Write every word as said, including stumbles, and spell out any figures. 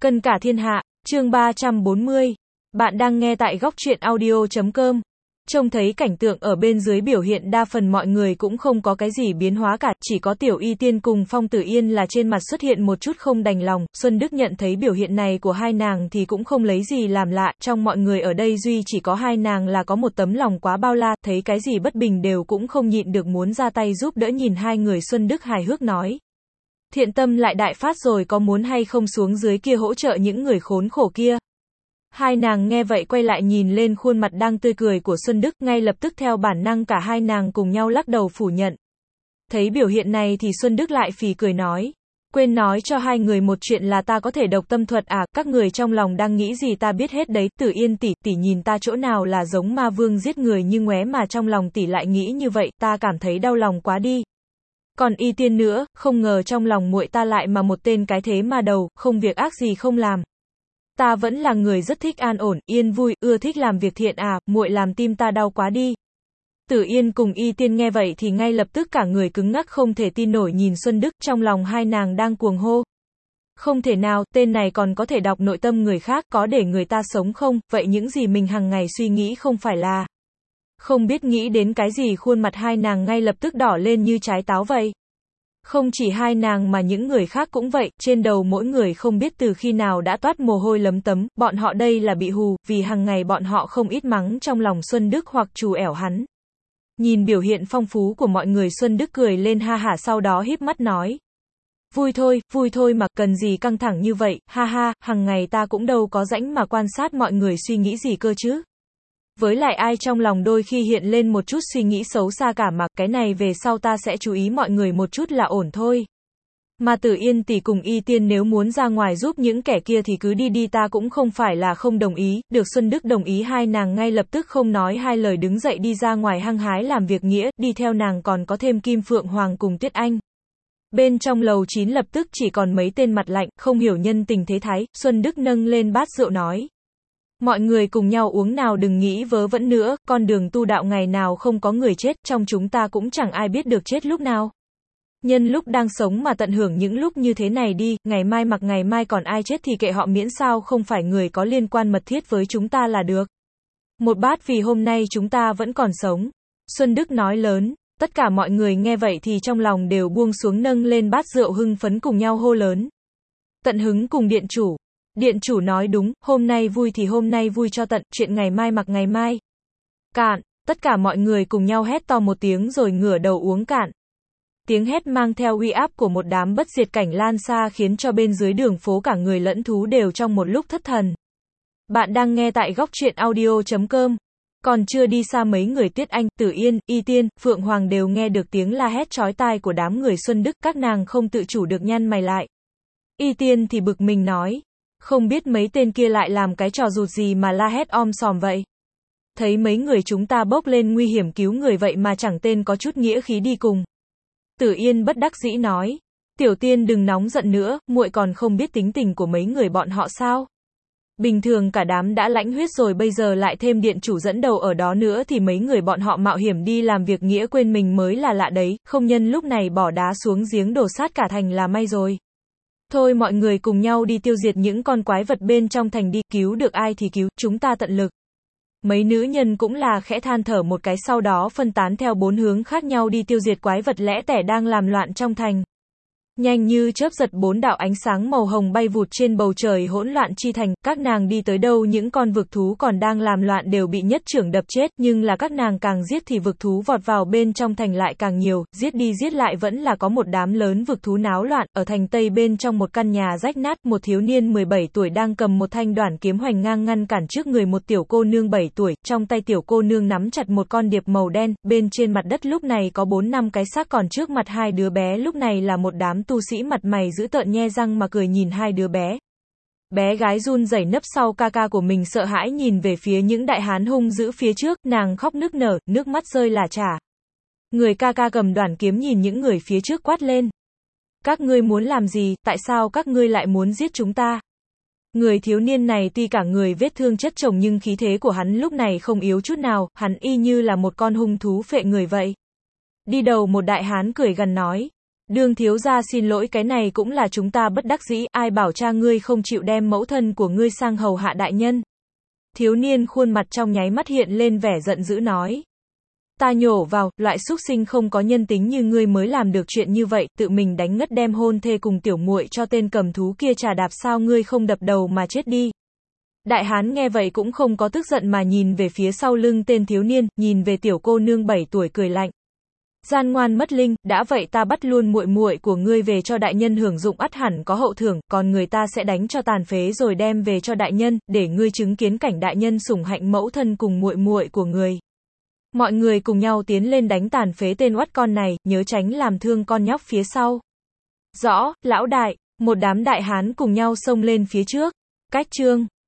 Cân cả thiên hạ, chương ba trăm bốn mươi. Bạn đang nghe tại góc truyện audio chấm com. Trông thấy cảnh tượng ở bên dưới biểu hiện đa phần mọi người cũng không có cái gì biến hóa cả, chỉ có Tiểu Y Tiên cùng Phong Tử Yên là trên mặt xuất hiện một chút không đành lòng. Xuân Đức nhận thấy biểu hiện này của hai nàng thì cũng không lấy gì làm lạ, trong mọi người ở đây duy chỉ có hai nàng là có một tấm lòng quá bao la, thấy cái gì bất bình đều cũng không nhịn được muốn ra tay giúp đỡ. Nhìn hai người, Xuân Đức hài hước nói: Thiện tâm lại đại phát rồi, có muốn hay không xuống dưới kia hỗ trợ những người khốn khổ kia? Hai nàng nghe vậy quay lại nhìn lên khuôn mặt đang tươi cười của Xuân Đức, ngay lập tức theo bản năng cả hai nàng cùng nhau lắc đầu phủ nhận. Thấy biểu hiện này thì Xuân Đức lại phì cười nói: Quên nói cho hai người một chuyện là ta có thể độc tâm thuật à, các người trong lòng đang nghĩ gì ta biết hết đấy. Tử Yên tỷ, tỷ nhìn ta chỗ nào là giống ma vương giết người như ngoé mà trong lòng tỷ lại nghĩ như vậy, ta cảm thấy đau lòng quá đi. Còn Y Tiên nữa, không ngờ trong lòng muội ta lại mà một tên cái thế ma đầu, không việc ác gì không làm. Ta vẫn là người rất thích an ổn, yên vui, ưa thích làm việc thiện à, muội làm tim ta đau quá đi. Tử Yên cùng Y Tiên nghe vậy thì ngay lập tức cả người cứng ngắc không thể tin nổi nhìn Xuân Đức, trong lòng hai nàng đang cuồng hô. Không thể nào, tên này còn có thể đọc nội tâm người khác, có để người ta sống không, vậy những gì mình hàng ngày suy nghĩ không phải là... Không biết nghĩ đến cái gì, khuôn mặt hai nàng ngay lập tức đỏ lên như trái táo vậy. Không chỉ hai nàng mà những người khác cũng vậy, trên đầu mỗi người không biết từ khi nào đã toát mồ hôi lấm tấm, bọn họ đây là bị hù, vì hàng ngày bọn họ không ít mắng trong lòng Xuân Đức hoặc trù ẻo hắn. Nhìn biểu hiện phong phú của mọi người, Xuân Đức cười lên ha hả, sau đó híp mắt nói: Vui thôi, vui thôi mà, cần gì căng thẳng như vậy, ha ha, hàng ngày ta cũng đâu có rãnh mà quan sát mọi người suy nghĩ gì cơ chứ. Với lại ai trong lòng đôi khi hiện lên một chút suy nghĩ xấu xa cả mà, cái này về sau ta sẽ chú ý mọi người một chút là ổn thôi. Mà Tử Yên tỷ cùng Y Tiên nếu muốn ra ngoài giúp những kẻ kia thì cứ đi đi, ta cũng không phải là không đồng ý. Được Xuân Đức đồng ý, hai nàng ngay lập tức không nói hai lời đứng dậy đi ra ngoài hăng hái làm việc nghĩa, đi theo nàng còn có thêm Kim Phượng Hoàng cùng Tuyết Anh. Bên trong lầu chín lập tức chỉ còn mấy tên mặt lạnh, không hiểu nhân tình thế thái. Xuân Đức nâng lên bát rượu nói: Mọi người cùng nhau uống nào, đừng nghĩ vớ vẩn nữa, con đường tu đạo ngày nào không có người chết, trong chúng ta cũng chẳng ai biết được chết lúc nào. Nhân lúc đang sống mà tận hưởng những lúc như thế này đi, ngày mai mặc ngày mai còn ai chết thì kệ họ, miễn sao không phải người có liên quan mật thiết với chúng ta là được. Một bát vì hôm nay chúng ta vẫn còn sống. Xuân Đức nói lớn, tất cả mọi người nghe vậy thì trong lòng đều buông xuống, nâng lên bát rượu hưng phấn cùng nhau hô lớn: Tận hứng cùng điện chủ. Điện chủ nói đúng, hôm nay vui thì hôm nay vui cho tận, chuyện ngày mai mặc ngày mai. Cạn, tất cả mọi người cùng nhau hét to một tiếng rồi ngửa đầu uống cạn. Tiếng hét mang theo uy áp của một đám bất diệt cảnh lan xa khiến cho bên dưới đường phố cả người lẫn thú đều trong một lúc thất thần. Bạn đang nghe tại góc truyện audio chấm com. Còn chưa đi xa mấy người, Tuyết Anh, Tử Yên, Y Tiên, Phượng Hoàng đều nghe được tiếng la hét chói tai của đám người Xuân Đức, các nàng không tự chủ được nhăn mày lại. Y Tiên thì bực mình nói: Không biết mấy tên kia lại làm cái trò rụt gì mà la hét om sòm vậy. Thấy mấy người chúng ta bốc lên nguy hiểm cứu người vậy mà chẳng tên có chút nghĩa khí đi cùng. Tử Yên bất đắc dĩ nói: Tiểu Tiên đừng nóng giận nữa, muội còn không biết tính tình của mấy người bọn họ sao? Bình thường cả đám đã lãnh huyết rồi, bây giờ lại thêm điện chủ dẫn đầu ở đó nữa thì mấy người bọn họ mạo hiểm đi làm việc nghĩa quên mình mới là lạ đấy, không nhân lúc này bỏ đá xuống giếng đổ sát cả thành là may rồi. Thôi mọi người cùng nhau đi tiêu diệt những con quái vật bên trong thành đi, cứu được ai thì cứu, chúng ta tận lực. Mấy nữ nhân cũng là khẽ than thở một cái, sau đó phân tán theo bốn hướng khác nhau đi tiêu diệt quái vật lẻ tẻ đang làm loạn trong thành. Nhanh như chớp giật, bốn đạo ánh sáng màu hồng bay vụt trên bầu trời hỗn loạn chi thành, các nàng đi tới đâu những con vực thú còn đang làm loạn đều bị nhất chưởng đập chết, nhưng là các nàng càng giết thì vực thú vọt vào bên trong thành lại càng nhiều, giết đi giết lại vẫn là có một đám lớn vực thú náo loạn. Ở thành Tây bên trong một căn nhà rách nát, một thiếu niên mười bảy tuổi đang cầm một thanh đoản kiếm hoành ngang ngăn cản trước người một tiểu cô nương bảy tuổi, trong tay tiểu cô nương nắm chặt một con điệp màu đen, bên trên mặt đất lúc này có bốn năm cái xác, còn trước mặt hai đứa bé lúc này là một đám tu sĩ mặt mày dữ tợn nhe răng mà cười nhìn hai đứa bé. Bé gái run rẩy nấp sau ca ca của mình, sợ hãi nhìn về phía những đại hán hung dữ phía trước, nàng khóc nức nở, nước mắt rơi lả chả. Người ca ca cầm đoản kiếm nhìn những người phía trước quát lên: Các ngươi muốn làm gì, tại sao các ngươi lại muốn giết chúng ta? Người thiếu niên này tuy cả người vết thương chất chồng nhưng khí thế của hắn lúc này không yếu chút nào, hắn y như là một con hung thú phệ người vậy. Đi đầu một đại hán cười gằn nói: Đương thiếu gia xin lỗi, cái này cũng là chúng ta bất đắc dĩ, ai bảo cha ngươi không chịu đem mẫu thân của ngươi sang hầu hạ đại nhân. Thiếu niên khuôn mặt trong nháy mắt hiện lên vẻ giận dữ nói. Ta nhổ vào, loại xúc sinh không có nhân tính như ngươi mới làm được chuyện như vậy, tự mình đánh ngất đem hôn thê cùng tiểu muội cho tên cầm thú kia trà đạp, sao ngươi không đập đầu mà chết đi. Đại hán nghe vậy cũng không có tức giận mà nhìn về phía sau lưng tên thiếu niên, nhìn về tiểu cô nương bảy tuổi cười lạnh. Gian ngoan mất linh, đã vậy ta bắt luôn muội muội của ngươi về cho đại nhân hưởng dụng, ắt hẳn có hậu thưởng, còn người ta sẽ đánh cho tàn phế rồi đem về cho đại nhân, để ngươi chứng kiến cảnh đại nhân sủng hạnh mẫu thân cùng muội muội của người. Mọi người cùng nhau tiến lên đánh tàn phế tên oắt con này, nhớ tránh làm thương con nhóc phía sau. Rõ, lão đại, một đám đại hán cùng nhau xông lên phía trước. Cách chương